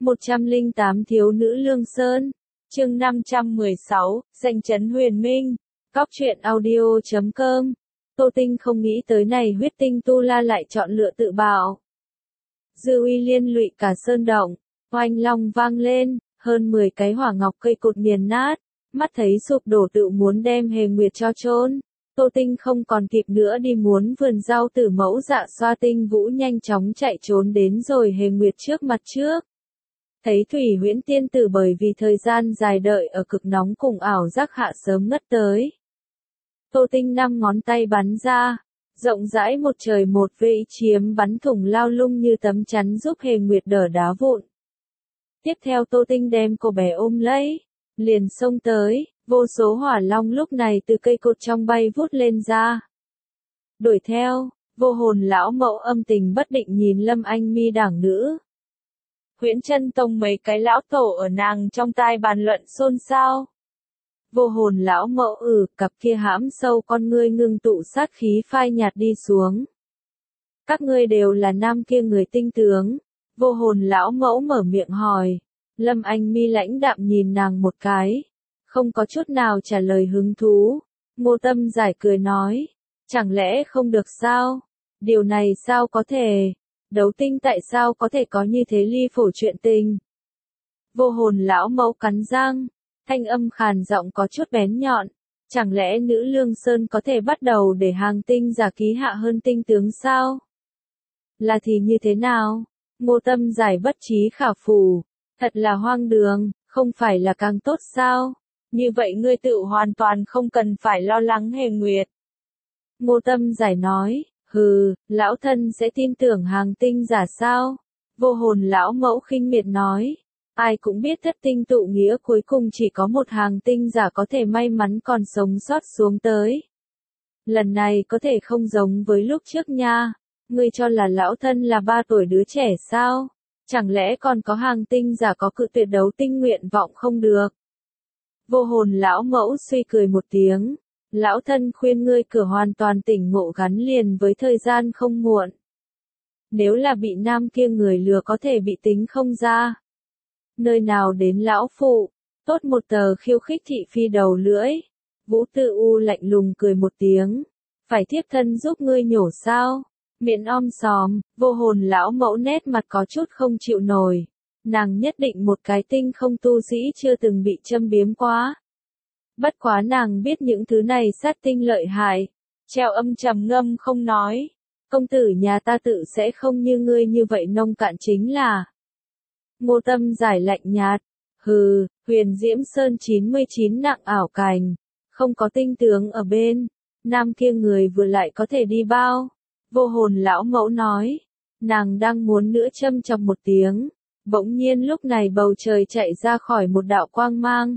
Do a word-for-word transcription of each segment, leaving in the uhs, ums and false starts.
một trăm lẻ tám Thiếu nữ Lương Sơn. Chương năm trăm mười sáu, danh chấn huyền minh. Cóc truyện audio chấm com. Tô Tinh không nghĩ tới này huyết tinh tu la lại chọn lựa tự bạo. Dư uy liên lụy cả sơn động, oanh long vang lên, hơn mười cái hỏa ngọc cây cột nghiền nát, mắt thấy sụp đổ tự muốn đem Hề Nguyệt cho chôn. Tô Tinh không còn kịp nữa đi muốn vườn rau tử mẫu dạ xoa tinh vũ nhanh chóng chạy trốn đến rồi Hề Nguyệt trước mặt trước. Thấy Thủy Huyễn tiên tử bởi vì thời gian dài đợi ở cực nóng cùng ảo giác hạ sớm ngất tới. Tô Tinh năm ngón tay bắn ra, rộng rãi một trời một vĩ chiếm bắn thủng lao lung như tấm chắn giúp Hề Nguyệt đỡ đá vụn. Tiếp theo Tô Tinh đem cô bé ôm lấy, liền xông tới, vô số hỏa long lúc này từ cây cột trong bay vút lên ra. Đuổi theo, vô hồn lão mẫu âm tình bất định nhìn Lâm Anh Mi đảng nữ. Huyễn Chân Tông mấy cái lão tổ ở nàng trong tai bàn luận xôn xao. Vô hồn lão mẫu ừ, cặp kia hãm sâu con ngươi ngưng tụ sát khí phai nhạt đi xuống. Các ngươi đều là nam kia người tinh tướng. Vô hồn lão mẫu mở miệng hỏi. Lâm Anh Mi lãnh đạm nhìn nàng một cái, không có chút nào trả lời hứng thú. Ngô Tâm Giải cười nói, chẳng lẽ không được sao? Điều này sao có thể? Đấu tinh tại sao có thể có như thế ly phổ chuyện tình? Vô hồn lão mẫu cắn răng, thanh âm khàn giọng có chút bén nhọn. Chẳng lẽ nữ Lương Sơn có thể bắt đầu để hàng tinh giả ký hạ hơn tinh tướng sao? Là thì như thế nào? Ngô Tâm Giải bất trí khả phủ. Thật là hoang đường, không phải là càng tốt sao? Như vậy ngươi tự hoàn toàn không cần phải lo lắng Hề Nguyệt. Ngô Tâm Giải nói, hừ, lão thân sẽ tin tưởng hàng tinh giả sao? Vô hồn lão mẫu khinh miệt nói, ai cũng biết thất tinh tụ nghĩa cuối cùng chỉ có một hàng tinh giả có thể may mắn còn sống sót xuống tới. Lần này có thể không giống với lúc trước nha, ngươi cho là lão thân là ba tuổi đứa trẻ sao? Chẳng lẽ còn có hàng tinh giả có cự tuyệt đấu tinh nguyện vọng không được? Vô hồn lão mẫu suy cười một tiếng. Lão thân khuyên ngươi cửa hoàn toàn tỉnh ngộ gắn liền với thời gian không muộn. Nếu là bị nam kia người lừa có thể bị tính không ra. Nơi nào đến lão phụ, tốt một tờ khiêu khích thị phi đầu lưỡi. Vũ Tư U lạnh lùng cười một tiếng. Phải thiếp thân giúp ngươi nhổ sao? Miệng om sòm, vô hồn lão mẫu nét mặt có chút không chịu nổi. Nàng nhất định một cái tinh không tu sĩ chưa từng bị châm biếm quá. Bất quá nàng biết những thứ này sát tinh lợi hại. Treo âm trầm ngâm không nói. Công tử nhà ta tự sẽ không như ngươi như vậy nông cạn chính là. Ngô Tâm Giải lạnh nhạt. Hừ, Huyền Diễm Sơn chín mươi chín nặng ảo cành. Không có tinh tướng ở bên. Nam kia người vừa lại có thể đi bao. Vô hồn lão mẫu nói. Nàng đang muốn nữa châm chọc một tiếng. Bỗng nhiên lúc này bầu trời chạy ra khỏi một đạo quang mang.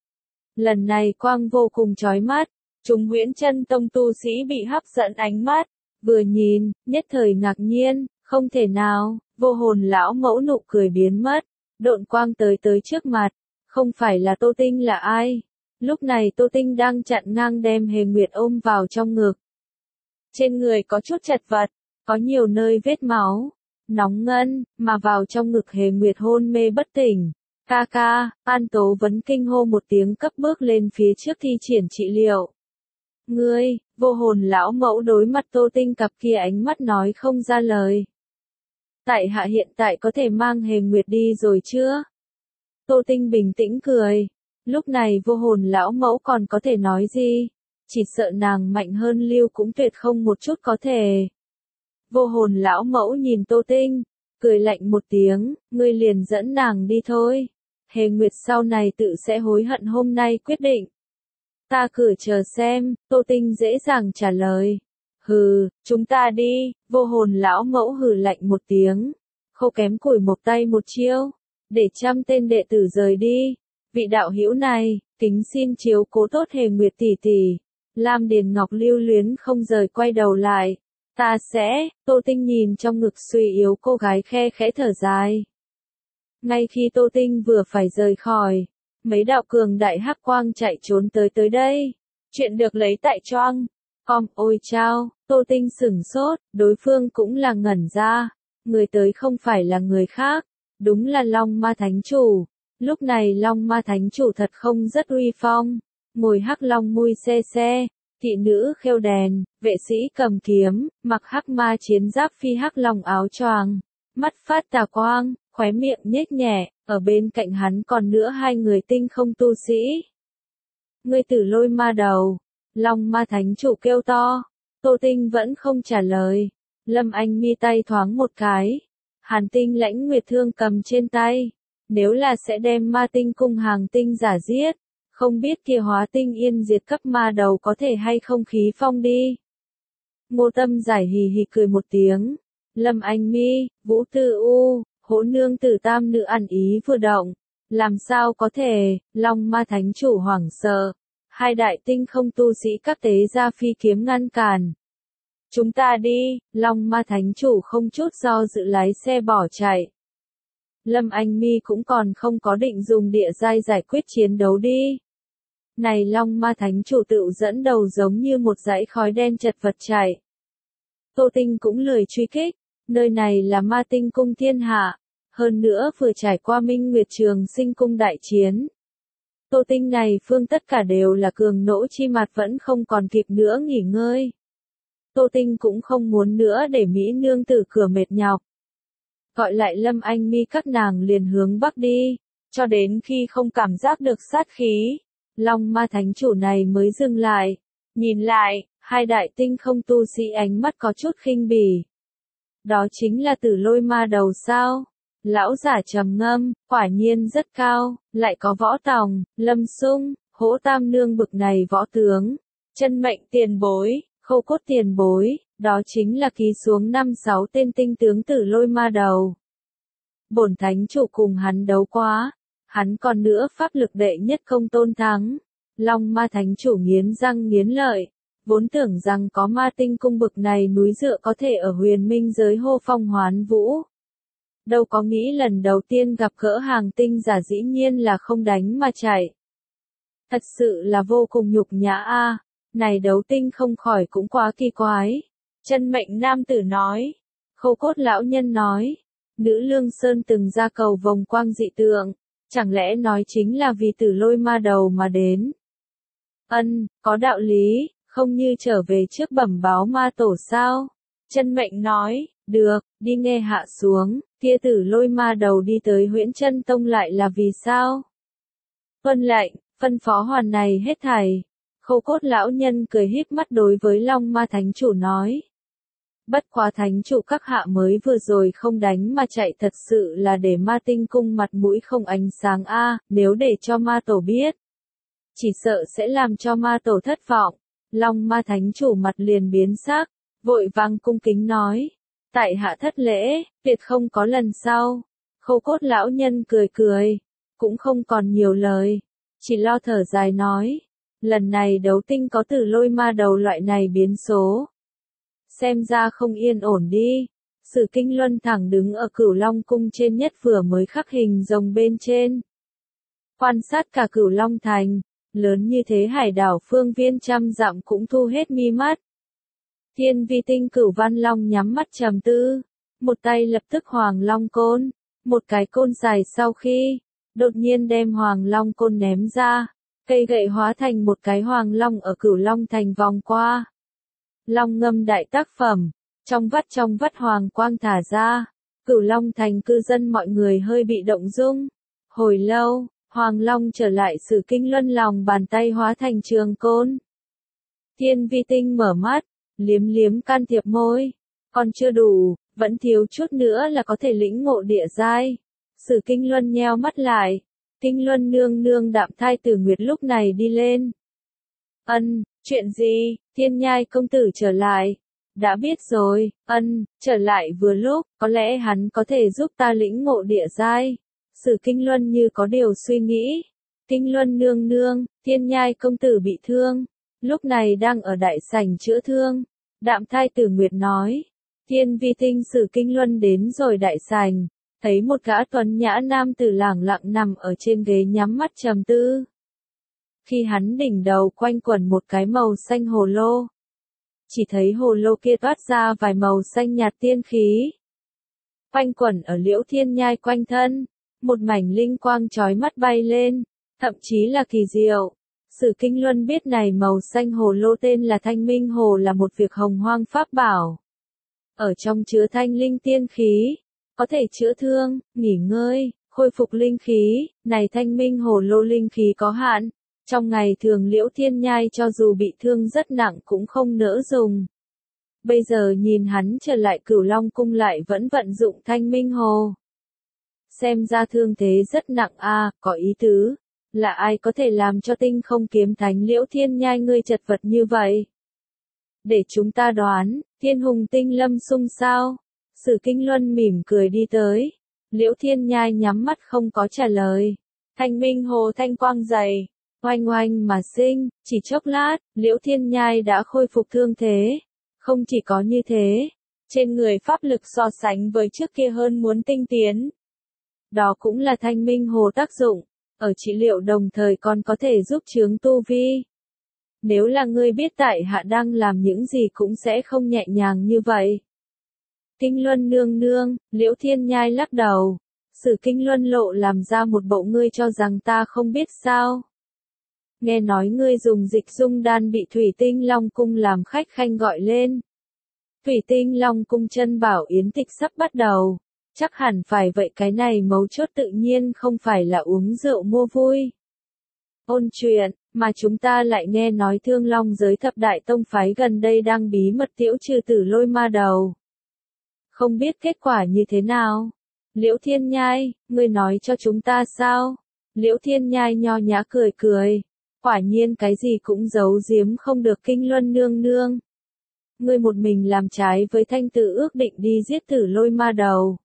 Lần này quang vô cùng chói mắt, chúng Huyễn Chân Tông tu sĩ bị hấp dẫn ánh mắt, vừa nhìn, nhất thời ngạc nhiên, không thể nào, vô hồn lão mẫu nụ cười biến mất, độn quang tới tới trước mặt, không phải là Tô Tinh là ai? Lúc này Tô Tinh đang chặn ngang đem Hề Nguyệt ôm vào trong ngực. Trên người có chút chật vật, có nhiều nơi vết máu, nóng ngân, mà vào trong ngực Hề Nguyệt hôn mê bất tỉnh. Ca ca, An Tố Vấn kinh hô một tiếng cấp bước lên phía trước thi triển trị liệu. Ngươi, vô hồn lão mẫu đối mặt Tô Tinh cặp kia ánh mắt nói không ra lời. Tại hạ hiện tại có thể mang Hề Nguyệt đi rồi chưa? Tô Tinh bình tĩnh cười. Lúc này vô hồn lão mẫu còn có thể nói gì? Chỉ sợ nàng mạnh hơn Lưu cũng tuyệt không một chút có thể. Vô hồn lão mẫu nhìn Tô Tinh, cười lạnh một tiếng, ngươi liền dẫn nàng đi thôi. Hề Nguyệt sau này tự sẽ hối hận hôm nay quyết định. Ta cứ chờ xem, Tô Tinh dễ dàng trả lời. Hừ, chúng ta đi, vô hồn lão mẫu hừ lạnh một tiếng. Khô kém củi một tay một chiêu, để trăm tên đệ tử rời đi. Vị đạo hữu này, kính xin chiếu cố tốt Hề Nguyệt tỷ tỷ. Lam Điền Ngọc lưu luyến không rời quay đầu lại. Ta sẽ, Tô Tinh nhìn trong ngực suy yếu cô gái khe khẽ thở dài. Ngay khi Tô Tinh vừa phải rời khỏi, mấy đạo cường đại hắc quang chạy trốn tới tới đây. Chuyện được lấy tại choang. Com ôi chao, Tô Tinh sửng sốt, đối phương cũng là ngẩn ra. Người tới không phải là người khác. Đúng là Long Ma Thánh Chủ. Lúc này Long Ma Thánh Chủ thật không rất uy phong. Ngồi hắc long mui xe xe, thị nữ khêu đèn, vệ sĩ cầm kiếm, mặc hắc ma chiến giáp phi hắc long áo choàng, mắt phát tà quang, khóe miệng nhếch nhẹ, ở bên cạnh hắn còn nữa hai người tinh không tu sĩ. Ngươi Tử Lôi Ma Đầu, Long Ma Thánh Chủ kêu to. Tô Tinh vẫn không trả lời. Lâm Anh mi tay thoáng một cái. Hàn Tinh Lãnh Nguyệt thương cầm trên tay. Nếu là sẽ đem ma tinh cung hàng tinh giả giết, không biết kia hóa tinh yên diệt cấp ma đầu có thể hay không khí phong đi. Ngô Tâm giải hì hì cười một tiếng. Lâm Anh mi, Vũ Tư U, Hỗ Nương Tử tam nữ ăn ý vừa động. Làm sao có thể, Long Ma Thánh Chủ hoảng sợ. Hai đại tinh không tu sĩ các tế ra phi kiếm ngăn cản. Chúng ta đi, Long Ma Thánh Chủ không chút do dự lái xe bỏ chạy. Lâm Anh mi cũng còn không có định dùng địa giai giải quyết chiến đấu đi. Này Long Ma Thánh Chủ tự dẫn đầu giống như một dãy khói đen chật vật chạy. Tô Tinh cũng lười truy kích, nơi này là ma tinh cung thiên hạ, hơn nữa vừa trải qua Minh Nguyệt Trường Sinh cung đại chiến. Tô Tinh này phương tất cả đều là cường nỗ chi mặt vẫn không còn kịp nữa nghỉ ngơi. Tô Tinh cũng không muốn nữa để Mỹ nương tử cửa mệt nhọc. Gọi lại Lâm Anh mi các nàng liền hướng bắc đi, cho đến khi không cảm giác được sát khí. Long Ma Thánh Chủ này mới dừng lại, nhìn lại, hai đại tinh không tu sĩ ánh mắt có chút khinh bỉ. Đó chính là Tử Lôi Ma Đầu sao? Lão giả trầm ngâm, quả nhiên rất cao, lại có Võ Tòng, Lâm Sung, Hỗ Tam Nương bực này võ tướng, Chân Mệnh tiền bối, Khâu Cốt tiền bối, đó chính là ký xuống năm sáu tên tinh tướng Tử Lôi Ma Đầu. Bổn Thánh Chủ cùng hắn đấu quá, hắn còn nữa pháp lực đệ nhất công tôn thắng. Long Ma Thánh Chủ nghiến răng nghiến lợi, vốn tưởng rằng có ma tinh cung bực này núi dựa có thể ở huyền minh giới hô phong hoán vũ. Đâu có nghĩ lần đầu tiên gặp gỡ hàng tinh giả dĩ nhiên là không đánh mà chạy. Thật sự là vô cùng nhục nhã a. Này đấu tinh không khỏi cũng quá kỳ quái. Chân Mệnh nam tử nói. Khâu Cốt lão nhân nói. Nữ Lương Sơn từng ra cầu vòng quang dị tượng. Chẳng lẽ nói chính là vì Tử Lôi Ma Đầu mà đến. Ân, có đạo lý, không như trở về trước bẩm báo ma tổ sao. Chân Mệnh nói, được, đi nghe hạ xuống, kia Tử Lôi Ma Đầu đi tới Huyễn Chân Tông lại là vì sao? Vân lệnh, phân phó hoàn này hết thảy. Khâu Cốt lão nhân cười híp mắt đối với Long Ma Thánh Chủ nói. Bất quá Thánh Chủ các hạ mới vừa rồi không đánh mà chạy thật sự là để ma tinh cung mặt mũi không ánh sáng a, nếu để cho ma tổ biết. Chỉ sợ sẽ làm cho ma tổ thất vọng. Long Ma Thánh Chủ mặt liền biến sắc, vội vàng cung kính nói. Tại hạ thất lễ, tuyệt không có lần sau. Khâu Cốt lão nhân cười cười, cũng không còn nhiều lời, chỉ lo thở dài nói. Lần này đấu tinh có Tử Lôi Ma Đầu loại này biến số. Xem ra không yên ổn đi. Sử Kinh Luân thẳng đứng ở Cửu Long cung trên nhất vừa mới khắc hình rồng bên trên. Quan sát cả Cửu Long thành, lớn như thế hải đảo phương viên trăm dặm cũng thu hết mi mắt. Thiên Vi Tinh Cửu Văn Long nhắm mắt trầm tư, một tay lập tức Hoàng Long côn, một cái côn dài sau khi, đột nhiên đem Hoàng Long côn ném ra, cây gậy hóa thành một cái Hoàng Long ở Cửu Long thành vòng qua. Long ngâm đại tác phẩm, trong vắt trong vắt hoàng quang thả ra, Cửu Long thành cư dân mọi người hơi bị động dung. Hồi lâu, Hoàng Long trở lại Sử Kinh Luân lòng bàn tay hóa thành trường côn. Thiên Vi Tinh mở mắt, liếm liếm can thiệp môi, còn chưa đủ, vẫn thiếu chút nữa là có thể lĩnh ngộ địa giai. Sử Kinh Luân nheo mắt lại, Kinh Luân nương nương Đạm Thai Tử Nguyệt lúc này đi lên. Ân, chuyện gì? Thiên Nhai công tử trở lại. Đã biết rồi, ân, trở lại vừa lúc, có lẽ hắn có thể giúp ta lĩnh ngộ địa giai. Sử Kinh Luân như có điều suy nghĩ. Kinh Luân nương nương, Thiên Nhai công tử bị thương, lúc này đang ở đại sảnh chữa thương. Đạm Thai Tử Nguyệt nói. Thiên Vi Tinh Sử Kinh Luân đến rồi đại sảnh, thấy một gã tuấn nhã nam tử lẳng lặng nằm ở trên ghế nhắm mắt trầm tư. Khi hắn đỉnh đầu quanh quẩn một cái màu xanh hồ lô. Chỉ thấy hồ lô kia toát ra vài màu xanh nhạt tiên khí. quanh quẩn ở Liễu Thiên Nhai quanh thân, một mảnh linh quang chói mắt bay lên, thậm chí là kỳ diệu. Sử Kinh Luân biết này màu xanh hồ lô tên là Thanh Minh Hồ là một việc hồng hoang pháp bảo. Ở trong chứa thanh linh tiên khí, có thể chữa thương, nghỉ ngơi, khôi phục linh khí, này Thanh Minh Hồ lô linh khí có hạn. Trong ngày thường Liễu Thiên Nhai cho dù bị thương rất nặng cũng không nỡ dùng. Bây giờ nhìn hắn trở lại Cửu Long cung lại vẫn vận dụng Thanh Minh Hồ. Xem ra thương thế rất nặng a, à, có ý tứ. Là ai có thể làm cho Tinh Không Kiếm Thánh Liễu Thiên Nhai ngươi chật vật như vậy? Để chúng ta đoán, Thiên Hùng Tinh Lâm Sung sao? Sử Kinh Luân mỉm cười đi tới. Liễu Thiên Nhai nhắm mắt không có trả lời. Thanh Minh Hồ thanh quang dày, oanh oanh mà sinh, chỉ chốc lát, Liễu Thiên Nhai đã khôi phục thương thế. Không chỉ có như thế, trên người pháp lực so sánh với trước kia hơn muốn tinh tiến. Đó cũng là Thanh Minh Hồ tác dụng, ở trị liệu đồng thời còn có thể giúp chướng tu vi. Nếu là ngươi biết tại hạ đang làm những gì cũng sẽ không nhẹ nhàng như vậy. Kinh Luân nương nương, Liễu Thiên Nhai lắc đầu. Sử Kinh Luân lộ làm ra một bộ ngươi cho rằng ta không biết sao. Nghe nói ngươi dùng dịch dung đan bị Thủy Tinh Long Cung làm khách khanh gọi lên. Thủy Tinh Long Cung chân bảo yến tịch sắp bắt đầu. Chắc hẳn phải vậy, cái này mấu chốt tự nhiên không phải là uống rượu mua vui. Ôn chuyện, mà chúng ta lại nghe nói Thương Long giới thập đại tông phái gần đây đang bí mật tiễu trừ Tử Lôi ma đầu. Không biết kết quả như thế nào? Liễu Thiên Nhai, ngươi nói cho chúng ta sao? Liễu Thiên Nhai nho nhã cười cười. Quả nhiên cái gì cũng giấu giếm không được Kinh Luân nương nương. Ngươi một mình làm trái với thanh tử ước định đi giết Tử Lôi ma đầu.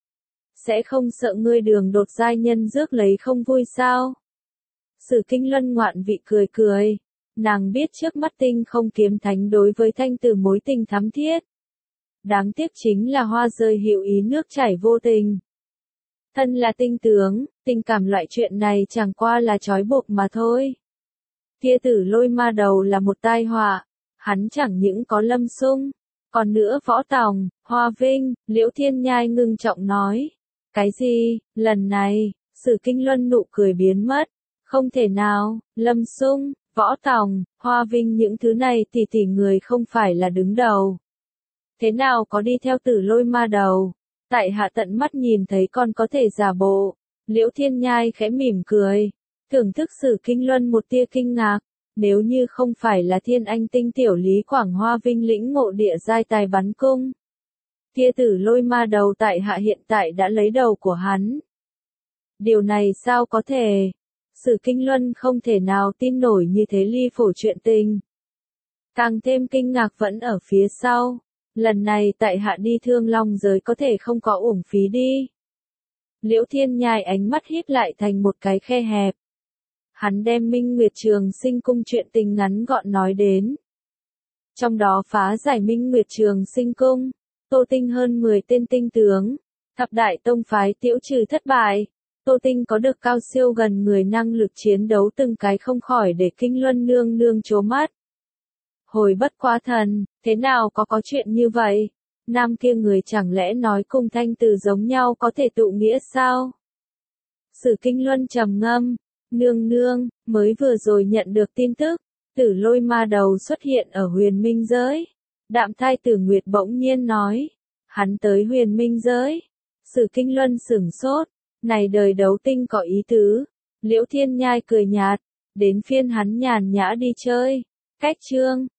Sẽ không sợ ngươi đường đột giai nhân rước lấy không vui sao? Sử Kinh Luân ngoạn vị cười cười. Nàng biết trước mắt Tinh Không Kiếm Thánh đối với thanh tử mối tình thắm thiết. Đáng tiếc chính là hoa rơi hữu ý nước chảy vô tình. Thân là tinh tướng, tình cảm loại chuyện này chẳng qua là trói buộc mà thôi. Kia Tử Lôi ma đầu là một tai họa, hắn chẳng những có Lâm Sung, còn nữa Võ Tòng, Hoa Vinh. Liễu Thiên Nhai ngưng trọng nói. Cái gì, lần này, Sử Kinh Luân nụ cười biến mất. Không thể nào, Lâm Sung, Võ Tòng, Hoa Vinh những thứ này tỷ tỷ người không phải là đứng đầu. Thế nào có đi theo Tử Lôi ma đầu? Tại hạ tận mắt nhìn thấy còn có thể giả bộ. Liễu Thiên Nhai khẽ mỉm cười, thưởng thức Sử Kinh Luân một tia kinh ngạc. Nếu như không phải là Thiên Anh Tinh tiểu Lý Quảng Hoa Vinh lĩnh ngộ địa giai tài bắn cung, kia Tử Lôi ma đầu tại hạ hiện tại đã lấy đầu của hắn. Điều này sao có thể? Sử Kinh Luân không thể nào tin nổi như thế ly phổ chuyện tình. Càng thêm kinh ngạc vẫn ở phía sau. Lần này tại hạ đi Thương Long giới có thể không có uổng phí đi. Liễu Thiên Nhai ánh mắt híp lại thành một cái khe hẹp. Hắn đem Minh Nguyệt Trường Sinh cung chuyện tình ngắn gọn nói đến. Trong đó phá giải Minh Nguyệt Trường Sinh cung, Tô Tinh hơn mười tên tinh tướng, thập đại tông phái tiễu trừ thất bại. Tô Tinh có được cao siêu gần người năng lực chiến đấu từng cái không khỏi để Kinh Luân nương nương trố mắt. Hồi bất quá thần, thế nào có có chuyện như vậy? Nam kia người chẳng lẽ nói cùng thanh từ giống nhau có thể tụ nghĩa sao? Sử Kinh Luân trầm ngâm, nương nương, mới vừa rồi nhận được tin tức, Tử Lôi ma đầu xuất hiện ở Huyền Minh giới. Đạm Thai Tử Nguyệt bỗng nhiên nói, hắn tới Huyền Minh giới. Sử Kinh Luân sửng sốt, này đời đấu tinh có ý tứ. Liễu Thiên Nhai cười nhạt, đến phiên hắn nhàn nhã đi chơi. Cách chương